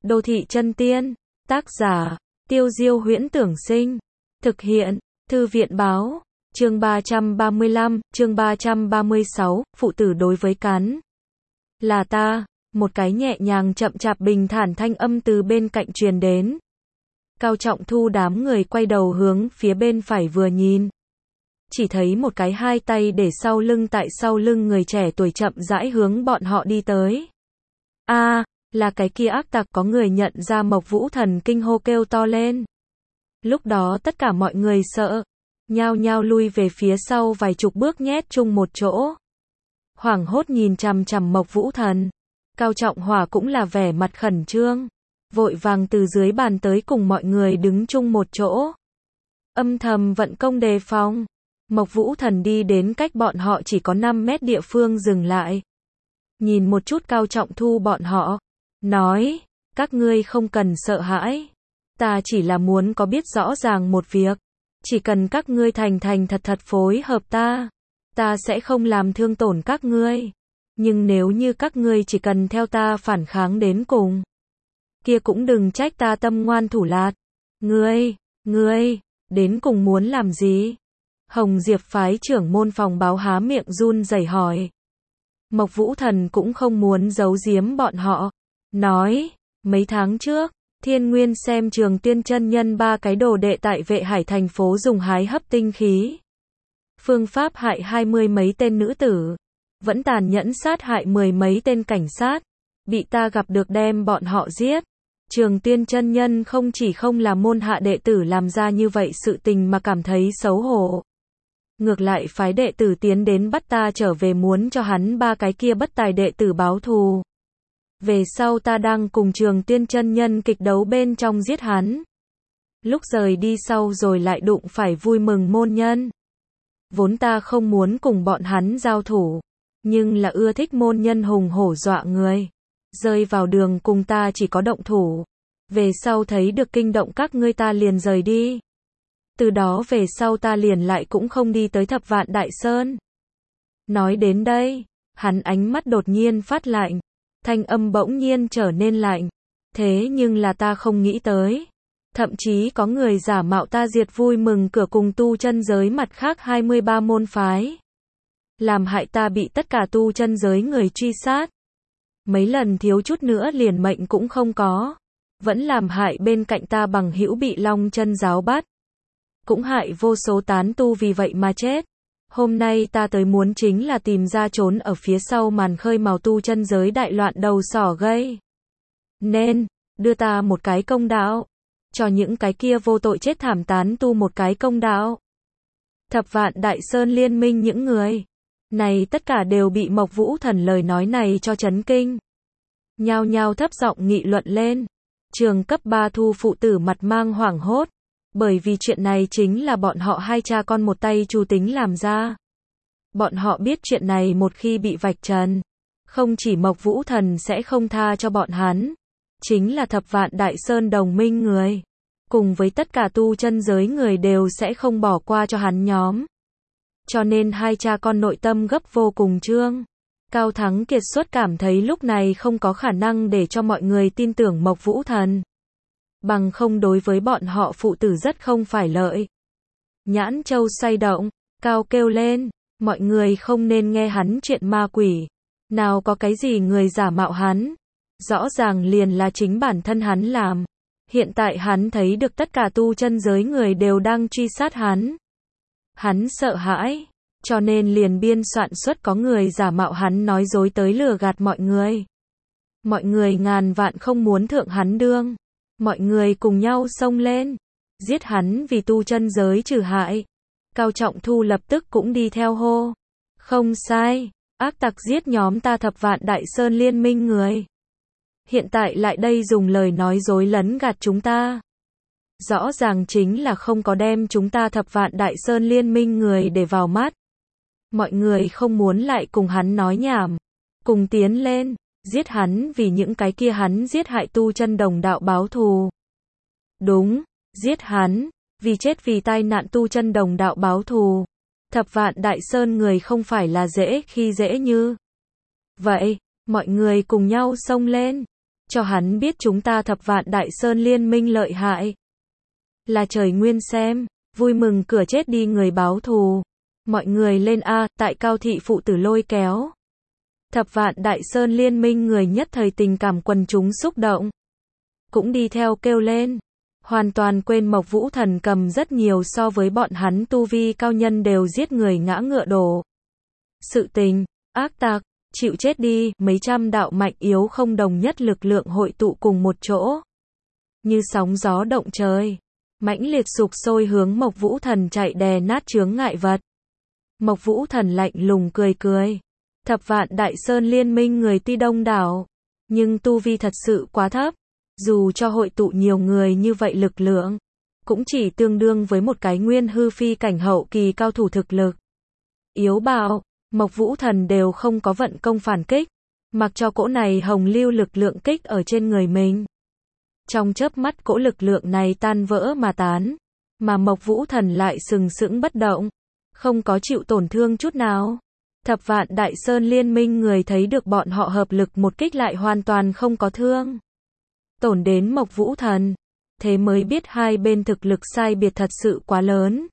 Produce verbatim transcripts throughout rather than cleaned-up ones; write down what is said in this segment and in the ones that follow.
Đô thị chân tiên. Tác giả, Tiêu Diêu Huyễn Tưởng Sinh. Thực hiện, Thư viện báo. Chương ba trăm ba mươi lăm, chương ba trăm ba mươi sáu, phụ tử đối với cắn. Là ta, một cái nhẹ nhàng chậm chạp bình thản thanh âm từ bên cạnh truyền đến. Cao Trọng Thu đám người quay đầu hướng phía bên phải vừa nhìn. Chỉ thấy một cái hai tay để sau lưng tại sau lưng người trẻ tuổi chậm rãi hướng bọn họ đi tới. A, à, là cái kia ác tặc, có người nhận ra Mộc Vũ Thần kinh hô kêu to lên. Lúc đó tất cả mọi người sợ, nhao nhao lui về phía sau vài chục bước nhét chung một chỗ. Hoảng hốt nhìn chằm chằm Mộc Vũ Thần. Cao Trọng Hỏa cũng là vẻ mặt khẩn trương, vội vàng từ dưới bàn tới cùng mọi người đứng chung một chỗ. Âm thầm vận công đề phòng. Mộc Vũ Thần đi đến cách bọn họ chỉ có năm mét địa phương dừng lại. Nhìn một chút Cao Trọng Thu bọn họ, nói, các ngươi không cần sợ hãi. Ta chỉ là muốn có biết rõ ràng một việc. Chỉ cần các ngươi thành thành thật thật phối hợp ta, ta sẽ không làm thương tổn các ngươi. Nhưng nếu như các ngươi chỉ cần theo ta phản kháng đến cùng, kia cũng đừng trách ta tâm ngoan thủ lạt. Ngươi, ngươi, đến cùng muốn làm gì? Hồng Diệp phái trưởng môn phòng báo há miệng run rẩy hỏi. Mộc Vũ Thần cũng không muốn giấu giếm bọn họ. Nói, mấy tháng trước, Thiên Nguyên xem Trường Tiên chân nhân ba cái đồ đệ tại Vệ Hải thành phố dùng hái hấp tinh khí phương pháp hại hai mươi mấy tên nữ tử, vẫn tàn nhẫn sát hại mười mấy tên cảnh sát, bị ta gặp được đem bọn họ giết. Trường Tiên chân nhân không chỉ không là môn hạ đệ tử làm ra như vậy sự tình mà cảm thấy xấu hổ, ngược lại phái đệ tử tiến đến bắt ta trở về muốn cho hắn ba cái kia bất tài đệ tử báo thù. Về sau ta đang cùng Trường Tiên chân nhân kịch đấu bên trong giết hắn. Lúc rời đi sau rồi lại đụng phải Vui Mừng môn nhân. Vốn ta không muốn cùng bọn hắn giao thủ, nhưng là ưa thích môn nhân hùng hổ dọa người. Rơi vào đường cùng ta chỉ có động thủ. Về sau thấy được kinh động các ngươi ta liền rời đi. Từ đó về sau ta liền lại cũng không đi tới Thập Vạn Đại Sơn. Nói đến đây, hắn ánh mắt đột nhiên phát lạnh. Thanh âm bỗng nhiên trở nên lạnh. Thế nhưng là ta không nghĩ tới. Thậm chí có người giả mạo ta diệt Vui Mừng cửa cùng tu chân giới mặt khác hai mươi ba môn phái. Làm hại ta bị tất cả tu chân giới người truy sát. Mấy lần thiếu chút nữa liền mệnh cũng không có. Vẫn làm hại bên cạnh ta bằng hữu bị Long Chân giáo bắt. Cũng hại vô số tán tu vì vậy mà chết. Hôm nay ta tới muốn chính là tìm ra trốn ở phía sau màn khơi mào tu chân giới đại loạn đầu sỏ gây. Nên, đưa ta một cái công đạo. Cho những cái kia vô tội chết thảm tán tu một cái công đạo. Thập Vạn Đại Sơn liên minh những người này tất cả đều bị Mộc Vũ Thần lời nói này cho chấn kinh. Nhao nhao thấp giọng nghị luận lên. Trường cấp ba thu phụ tử mặt mang hoảng hốt. Bởi vì chuyện này chính là bọn họ hai cha con một tay chủ tính làm ra. Bọn họ biết chuyện này một khi bị vạch trần, không chỉ Mộc Vũ Thần sẽ không tha cho bọn hắn, chính là Thập Vạn Đại Sơn đồng minh người, cùng với tất cả tu chân giới người đều sẽ không bỏ qua cho hắn nhóm. Cho nên hai cha con nội tâm gấp vô cùng trương. Cao Thắng kiệt xuất cảm thấy lúc này không có khả năng để cho mọi người tin tưởng Mộc Vũ Thần. Bằng không đối với bọn họ phụ tử rất không phải lợi. Nhãn Châu say động, Cao kêu lên, mọi người không nên nghe hắn chuyện ma quỷ. Nào có cái gì người giả mạo hắn. Rõ ràng liền là chính bản thân hắn làm. Hiện tại hắn thấy được tất cả tu chân giới người đều đang truy sát hắn. Hắn sợ hãi, cho nên liền biên soạn xuất có người giả mạo hắn nói dối tới lừa gạt mọi người. Mọi người ngàn vạn không muốn thượng hắn đương. Mọi người cùng nhau xông lên, giết hắn vì tu chân giới trừ hại. Cao Trọng Thu lập tức cũng đi theo hô. Không sai, ác tặc giết nhóm ta Thập Vạn Đại Sơn liên minh người. Hiện tại lại đây dùng lời nói dối lấn gạt chúng ta. Rõ ràng chính là không có đem chúng ta Thập Vạn Đại Sơn liên minh người để vào mắt. Mọi người không muốn lại cùng hắn nói nhảm. Cùng tiến lên. Giết hắn vì những cái kia hắn giết hại tu chân đồng đạo báo thù. Đúng, giết hắn, vì chết vì tai nạn tu chân đồng đạo báo thù. Thập Vạn Đại Sơn người không phải là dễ khi dễ như. Vậy, mọi người cùng nhau xông lên. cho hắn biết chúng ta Thập Vạn Đại Sơn liên minh lợi hại. Là trời nguyên xem, vui mừng cửa chết đi người báo thù. Mọi người lên a, tại Cao thị phụ tử lôi kéo. Thập Vạn Đại Sơn liên minh người nhất thời tình cảm quần chúng xúc động. Cũng đi theo kêu lên. Hoàn toàn quên Mộc Vũ Thần cầm rất nhiều so với bọn hắn tu vi cao nhân đều giết người ngã ngựa đổ. Sự tình, ác tặc, chịu chết đi, mấy trăm đạo mạnh yếu không đồng nhất lực lượng hội tụ cùng một chỗ. Như sóng gió động trời. Mãnh liệt sục sôi hướng Mộc Vũ Thần chạy đè nát chướng ngại vật. Mộc Vũ Thần lạnh lùng cười cười. Thập Vạn Đại Sơn liên minh người tuy đông đảo, nhưng tu vi thật sự quá thấp. Dù cho hội tụ nhiều người như vậy lực lượng, cũng chỉ tương đương với một cái nguyên hư phi cảnh hậu kỳ cao thủ thực lực. Yếu bạo, Mộc Vũ Thần đều không có vận công phản kích, mặc cho cỗ này hồng lưu lực lượng kích ở trên người mình. Trong chớp mắt cỗ lực lượng này tan vỡ mà tán, mà Mộc Vũ Thần lại sừng sững bất động, không có chịu tổn thương chút nào. Thập Vạn Đại Sơn liên minh người thấy được bọn họ hợp lực một kích lại hoàn toàn không có thương tổn đến Mộc Vũ Thần, thế mới biết hai bên thực lực sai biệt thật sự quá lớn.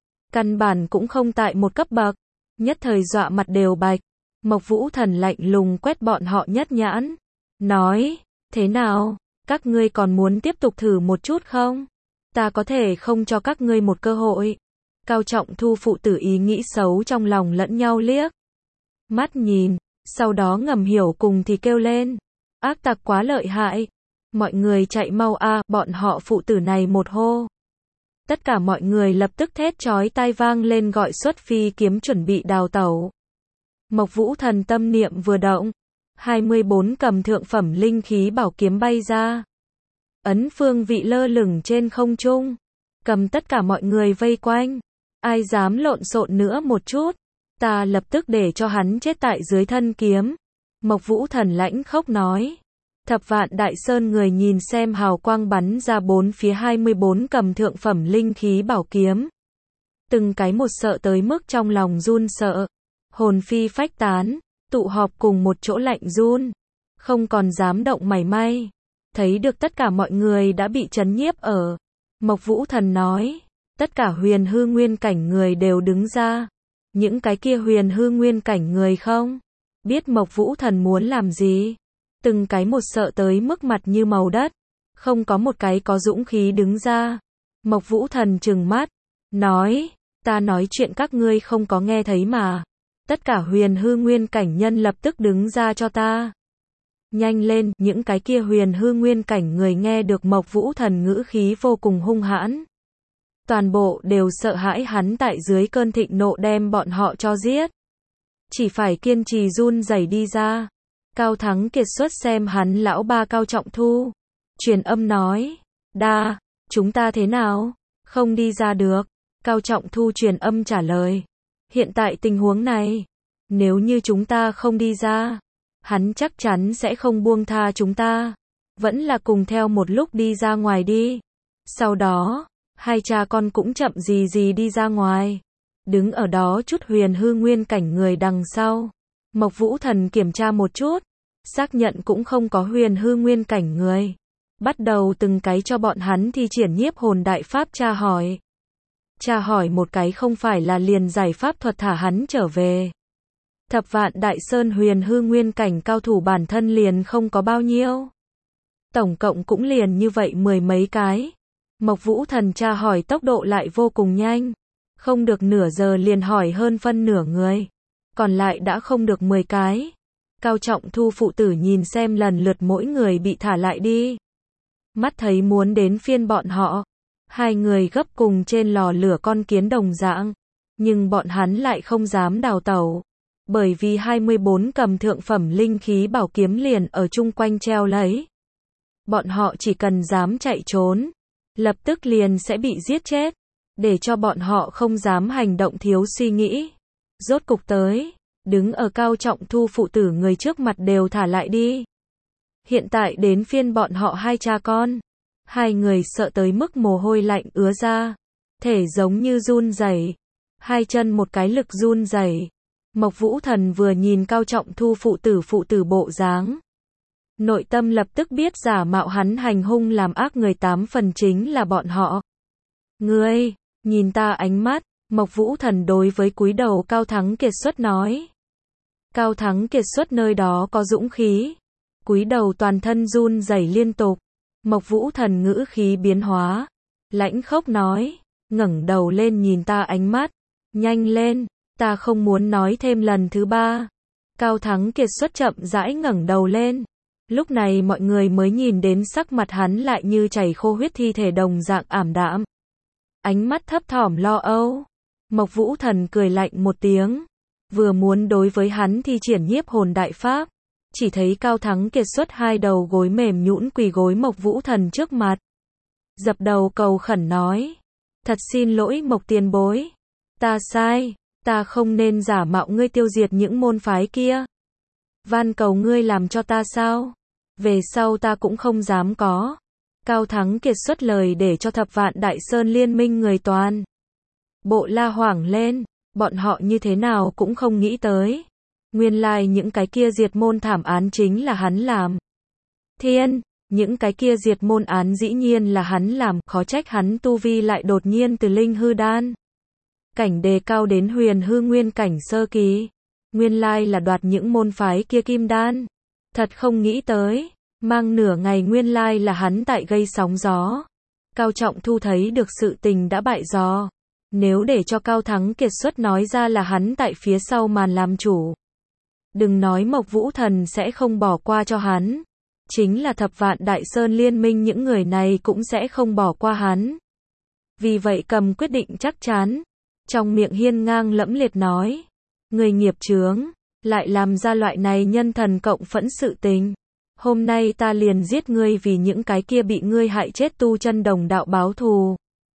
Căn bản cũng không tại một cấp bậc, nhất thời dọa mặt đều bạch. Mộc Vũ Thần lạnh lùng quét bọn họ nhất nhãn, nói, thế nào, các ngươi còn muốn tiếp tục thử một chút không? Ta có thể không cho các ngươi một cơ hội. Cao Trọng Thu phụ tử ý nghĩ xấu trong lòng lẫn nhau liếc mắt nhìn, sau đó ngầm hiểu cùng thì kêu lên, ác tặc quá lợi hại. Mọi người chạy mau a, bọn họ phụ tử này một hô. Tất cả mọi người lập tức thét chói tai vang lên gọi xuất phi kiếm chuẩn bị đào tẩu. Mộc Vũ Thần tâm niệm vừa động, hai mươi bốn cầm thượng phẩm linh khí bảo kiếm bay ra. Ấn phương vị lơ lửng trên không trung, cầm tất cả mọi người vây quanh. Ai dám lộn xộn nữa một chút, ta lập tức để cho hắn chết tại dưới thân kiếm. Mộc Vũ Thần lãnh khốc nói. Thập Vạn Đại Sơn người nhìn xem hào quang bắn ra bốn phía hai mươi bốn cầm thượng phẩm linh khí bảo kiếm. Từng cái một sợ tới mức trong lòng run sợ, hồn phi phách tán, tụ họp cùng một chỗ lạnh run, không còn dám động mảy may. Thấy được tất cả mọi người đã bị chấn nhiếp ở. Mộc Vũ Thần nói, tất cả huyền hư nguyên cảnh người đều đứng ra. Những cái kia huyền hư nguyên cảnh người không biết Mộc Vũ Thần muốn làm gì. Từng cái một sợ tới mức mặt như màu đất, không có một cái có dũng khí đứng ra. Mộc Vũ Thần trừng mắt, nói, ta nói chuyện các ngươi không có nghe thấy mà. Tất cả huyền hư nguyên cảnh nhân lập tức đứng ra cho ta. Nhanh lên, những cái kia huyền hư nguyên cảnh người nghe được Mộc Vũ Thần ngữ khí vô cùng hung hãn. Toàn bộ đều sợ hãi hắn tại dưới cơn thịnh nộ đem bọn họ cho giết. Chỉ phải kiên trì run rẩy đi ra. Cao Thắng Kiệt xuất xem hắn lão ba Cao Trọng Thu. Truyền âm nói, đa, chúng ta thế nào? Không đi ra được. Cao Trọng Thu truyền âm trả lời. Hiện tại tình huống này, nếu như chúng ta không đi ra, hắn chắc chắn sẽ không buông tha chúng ta. Vẫn là cùng theo một lúc đi ra ngoài đi. Sau đó, hai cha con cũng chậm gì gì đi ra ngoài. Đứng ở đó chút huyền hư nguyên cảnh người đằng sau. Mộc Vũ Thần kiểm tra một chút, xác nhận cũng không có huyền hư nguyên cảnh người. Bắt đầu từng cái cho bọn hắn thi triển nhiếp hồn đại pháp tra hỏi. Tra hỏi một cái không phải là liền giải pháp thuật thả hắn trở về. Thập Vạn Đại Sơn huyền hư nguyên cảnh cao thủ bản thân liền không có bao nhiêu. Tổng cộng cũng liền như vậy mười mấy cái. Mộc Vũ Thần tra hỏi tốc độ lại vô cùng nhanh. Không được nửa giờ liền hỏi hơn phân nửa người. Còn lại đã không được mười cái. Cao Trọng Thu phụ tử nhìn xem lần lượt mỗi người bị thả lại đi. Mắt thấy muốn đến phiên bọn họ. Hai người gấp cùng trên lò lửa con kiến đồng dạng. Nhưng bọn hắn lại không dám đào tẩu. Bởi vì hai mươi bốn cầm thượng phẩm linh khí bảo kiếm liền ở chung quanh treo lấy. Bọn họ chỉ cần dám chạy trốn, lập tức liền sẽ bị giết chết. Để cho bọn họ không dám hành động thiếu suy nghĩ. Rốt cục tới, đứng ở Cao Trọng Thu phụ tử người trước mặt đều thả lại đi. Hiện tại đến phiên bọn họ hai cha con. Hai người sợ tới mức mồ hôi lạnh ứa ra. Thể giống như run rẩy. Hai chân một cái lực run rẩy. Mộc Vũ Thần vừa nhìn Cao Trọng Thu phụ tử phụ tử bộ dáng. Nội tâm lập tức biết giả mạo hắn hành hung làm ác người tám phần chính là bọn họ. Ngươi, nhìn ta ánh mắt, Mộc Vũ Thần đối với cúi đầu Cao Thắng Kiệt Xuất nói. Cao Thắng Kiệt Xuất nơi đó có dũng khí. Cúi đầu toàn thân run rẩy liên tục. Mộc Vũ Thần ngữ khí biến hóa. Lãnh khốc nói, ngẩng đầu lên nhìn ta ánh mắt. Nhanh lên, ta không muốn nói thêm lần thứ ba. Cao Thắng Kiệt Xuất chậm rãi ngẩng đầu lên. Lúc này mọi người mới nhìn đến sắc mặt hắn lại như chảy khô huyết thi thể đồng dạng ảm đạm. Ánh mắt thấp thỏm lo âu. Mộc Vũ Thần cười lạnh một tiếng. Vừa muốn đối với hắn thi triển nhiếp hồn đại pháp. Chỉ thấy Cao Thắng Kiệt Xuất hai đầu gối mềm nhũn quỳ gối Mộc Vũ Thần trước mặt. Dập đầu cầu khẩn nói. Thật xin lỗi Mộc tiền bối. Ta sai, ta không nên giả mạo ngươi tiêu diệt những môn phái kia. Van cầu ngươi làm cho ta sao? Về sau ta cũng không dám có. Cao Thắng Kiệt Xuất lời để cho thập vạn Đại Sơn liên minh người toàn. Bộ la hoảng lên, bọn họ như thế nào cũng không nghĩ tới. Nguyên lai những cái kia diệt môn thảm án chính là hắn làm. Thiên, những cái kia diệt môn án dĩ nhiên là hắn làm, khó trách hắn tu vi lại đột nhiên từ linh hư đan. Cảnh đề cao đến huyền hư nguyên cảnh sơ kỳ. Nguyên lai là đoạt những môn phái kia kim đan. Thật không nghĩ tới, mang nửa ngày nguyên lai là hắn tại gây sóng gió. Cao Trọng Thu thấy được sự tình đã bại gió. Nếu để cho Cao Thắng Kiệt Xuất nói ra là hắn tại phía sau màn làm chủ. Đừng nói Mộc Vũ Thần sẽ không bỏ qua cho hắn. Chính là thập vạn Đại Sơn liên minh những người này cũng sẽ không bỏ qua hắn. Vì vậy cầm quyết định chắc chắn. Trong miệng hiên ngang lẫm liệt nói. Người nghiệp chướng, lại làm ra loại này nhân thần cộng phẫn sự tình. Hôm nay ta liền giết ngươi vì những cái kia bị ngươi hại chết tu chân đồng đạo báo thù.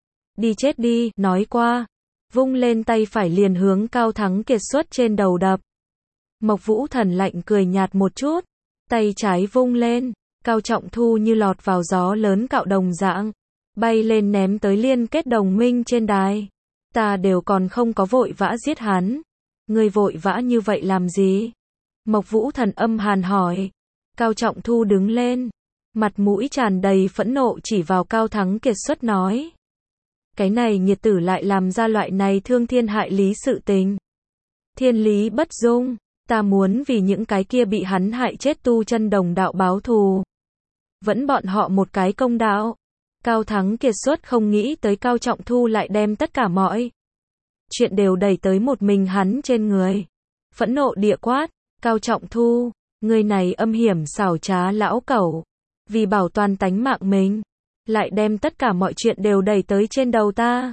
Đi chết đi, nói qua. Vung lên tay phải liền hướng Cao Thắng Kiệt Xuất trên đầu đập. Mộc Vũ Thần lạnh cười nhạt một chút. Tay trái vung lên, Cao Trọng Thu như lọt vào gió lớn cạo đồng dạng. Bay lên ném tới liên kết đồng minh trên đài. Ta đều còn không có vội vã giết hắn. Ngươi vội vã như vậy làm gì? Mộc Vũ Thần âm hàn hỏi. Cao Trọng Thu đứng lên. Mặt mũi tràn đầy phẫn nộ chỉ vào Cao Thắng Kiệt Xuất nói. Cái này nghiệt tử lại làm ra loại này thương thiên hại lý sự tình. Thiên lý bất dung. Ta muốn vì những cái kia bị hắn hại chết tu chân đồng đạo báo thù. Vẫn bọn họ một cái công đạo. Cao Thắng Kiệt Xuất không nghĩ tới Cao Trọng Thu lại đem tất cả mọi chuyện đều đẩy tới một mình hắn trên người. Phẫn nộ địa quát, Cao Trọng Thu, người này âm hiểm xảo trá lão cẩu. Vì bảo toàn tánh mạng mình, lại đem tất cả mọi chuyện đều đẩy tới trên đầu ta.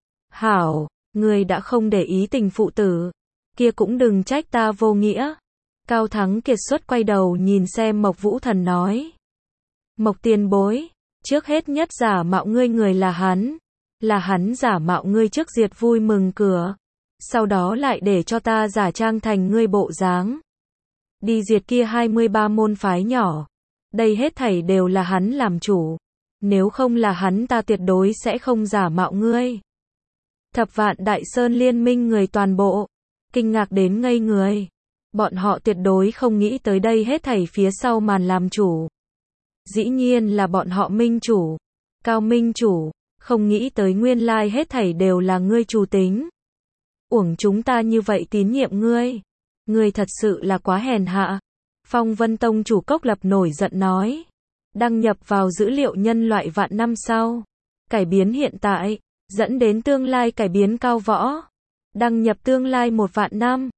Hảo, người đã không để ý tình phụ tử. Kia cũng đừng trách ta vô nghĩa. Cao Thắng Kiệt Xuất quay đầu nhìn xem Mộc Vũ Thần nói. Mộc tiền bối, trước hết nhất giả mạo ngươi người là hắn. Là hắn giả mạo ngươi trước diệt vui mừng cửa. Sau đó lại để cho ta giả trang thành ngươi bộ dáng. Đi diệt kia hai mươi ba môn phái nhỏ. Đây hết thảy đều là hắn làm chủ. Nếu không là hắn ta tuyệt đối sẽ không giả mạo ngươi. Thập vạn Đại Sơn liên minh người toàn bộ. Kinh ngạc đến ngây người. Bọn họ tuyệt đối không nghĩ tới đây hết thảy phía sau màn làm chủ. Dĩ nhiên là bọn họ minh chủ. Cao minh chủ. Không nghĩ tới nguyên lai hết thảy đều là ngươi chủ tính. Uổng chúng ta như vậy tín nhiệm ngươi. Ngươi thật sự là quá hèn hạ. Phong Vân Tông chủ Cốc Lập nổi giận nói. Đăng nhập vào dữ liệu nhân loại vạn năm sau. Cải biến hiện tại. Dẫn đến tương lai cải biến cao võ. Đăng nhập tương lai một vạn năm.